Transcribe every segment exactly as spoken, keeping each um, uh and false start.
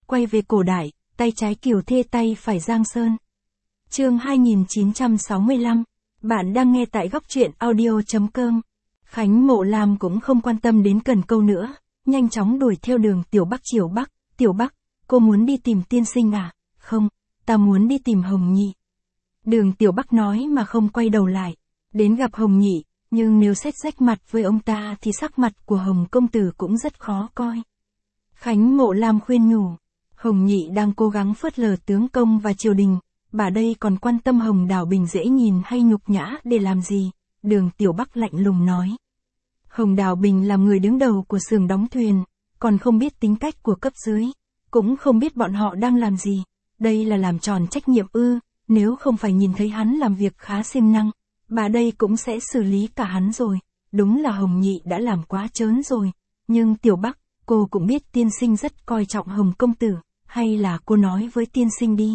quay về cổ đại, tay trái Kiều Thê tay phải Giang Sơn. Chương hai nghìn chín trăm sáu mươi lăm, bạn đang nghe tại góc truyện audio chấm com. Khánh Mộ Lam cũng không quan tâm đến cần câu nữa, nhanh chóng đuổi theo Đường Tiểu Bắc chiều bắc. Tiểu Bắc, cô muốn đi tìm tiên sinh à? Không, ta muốn đi tìm Hồng Nhị. Đường Tiểu Bắc nói mà không quay đầu lại. Đến gặp Hồng Nhị, nhưng nếu xét rách mặt với ông ta thì sắc mặt của Hồng công tử cũng rất khó coi. Khánh Mộ Lam khuyên nhủ, Hồng Nhị đang cố gắng phớt lờ tướng công và triều đình, bà đây còn quan tâm Hồng Đào Bình dễ nhìn hay nhục nhã để làm gì? Đường Tiểu Bắc lạnh lùng nói. Hồng Đào Bình làm người đứng đầu của xưởng đóng thuyền, còn không biết tính cách của cấp dưới, cũng không biết bọn họ đang làm gì, đây là làm tròn trách nhiệm ư? Nếu không phải nhìn thấy hắn làm việc khá siêng năng, bà đây cũng sẽ xử lý cả hắn rồi. Đúng là Hồng Nhị đã làm quá trớn rồi, nhưng Tiểu Bắc, cô cũng biết tiên sinh rất coi trọng Hồng công tử, hay là cô nói với tiên sinh đi.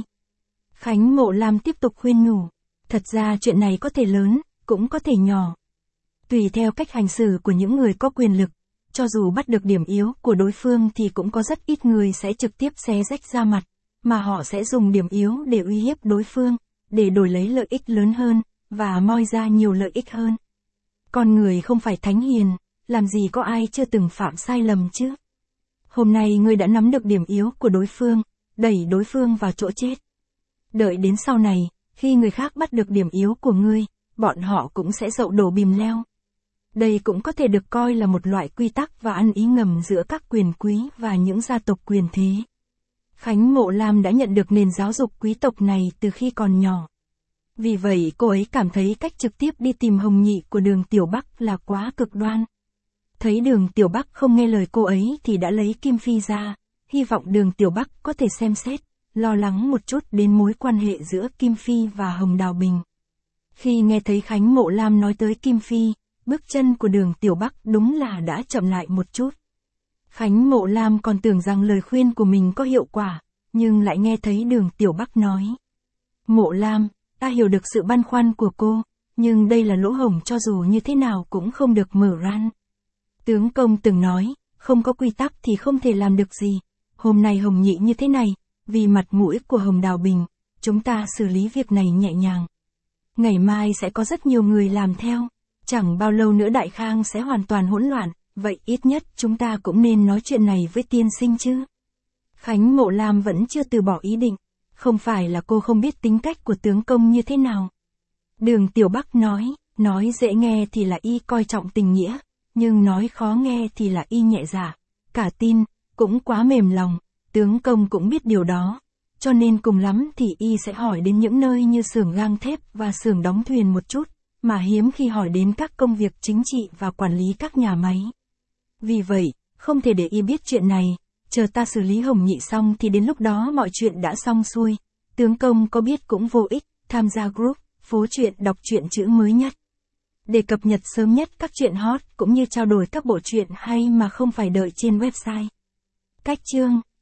Khánh Mộ Lam tiếp tục khuyên nhủ, thật ra chuyện này có thể lớn, cũng có thể nhỏ. Tùy theo cách hành xử của những người có quyền lực, cho dù bắt được điểm yếu của đối phương thì cũng có rất ít người sẽ trực tiếp xé rách ra mặt, mà họ sẽ dùng điểm yếu để uy hiếp đối phương, để đổi lấy lợi ích lớn hơn, và moi ra nhiều lợi ích hơn. Con người không phải thánh hiền, làm gì có ai chưa từng phạm sai lầm chứ. Hôm nay ngươi đã nắm được điểm yếu của đối phương, đẩy đối phương vào chỗ chết. Đợi đến sau này, khi người khác bắt được điểm yếu của ngươi, bọn họ cũng sẽ dậu đổ bìm leo. Đây cũng có thể được coi là một loại quy tắc và ăn ý ngầm giữa các quyền quý và những gia tộc quyền thế. Khánh Mộ Lam đã nhận được nền giáo dục quý tộc này từ khi còn nhỏ. Vì vậy cô ấy cảm thấy cách trực tiếp đi tìm Hồng Nhị của Đường Tiểu Bắc là quá cực đoan. Thấy Đường Tiểu Bắc không nghe lời cô ấy thì đã lấy Kim Phi ra, hy vọng Đường Tiểu Bắc có thể xem xét, lo lắng một chút đến mối quan hệ giữa Kim Phi và Hồng Đào Bình. Khi nghe thấy Khánh Mộ Lam nói tới Kim Phi, bước chân của Đường Tiểu Bắc đúng là đã chậm lại một chút. Khánh Mộ Lam còn tưởng rằng lời khuyên của mình có hiệu quả, nhưng lại nghe thấy Đường Tiểu Bắc nói. Mộ Lam, ta hiểu được sự băn khoăn của cô, nhưng đây là lỗ hổng cho dù như thế nào cũng không được mở ran. Tướng công từng nói, không có quy tắc thì không thể làm được gì. Hôm nay Hồng Nhị như thế này, vì mặt mũi của Hồng Đào Bình, chúng ta xử lý việc này nhẹ nhàng. Ngày mai sẽ có rất nhiều người làm theo, chẳng bao lâu nữa Đại Khang sẽ hoàn toàn hỗn loạn, vậy ít nhất chúng ta cũng nên nói chuyện này với tiên sinh chứ. Khánh Mộ Lam vẫn chưa từ bỏ ý định, không phải là cô không biết tính cách của tướng công như thế nào. Đường Tiểu Bắc nói, nói dễ nghe thì là y coi trọng tình nghĩa, nhưng nói khó nghe thì là y nhẹ dạ, cả tin, cũng quá mềm lòng, tướng công cũng biết điều đó, cho nên cùng lắm thì y sẽ hỏi đến những nơi như xưởng gang thép và xưởng đóng thuyền một chút, mà hiếm khi hỏi đến các công việc chính trị và quản lý các nhà máy. Vì vậy, không thể để y biết chuyện này, chờ ta xử lý Hồng Nhị xong thì đến lúc đó mọi chuyện đã xong xuôi, tướng công có biết cũng vô ích, tham gia group, phố truyện đọc truyện chữ mới nhất. Để cập nhật sớm nhất các truyện hot cũng như trao đổi các bộ truyện hay mà không phải đợi trên website. Cách chương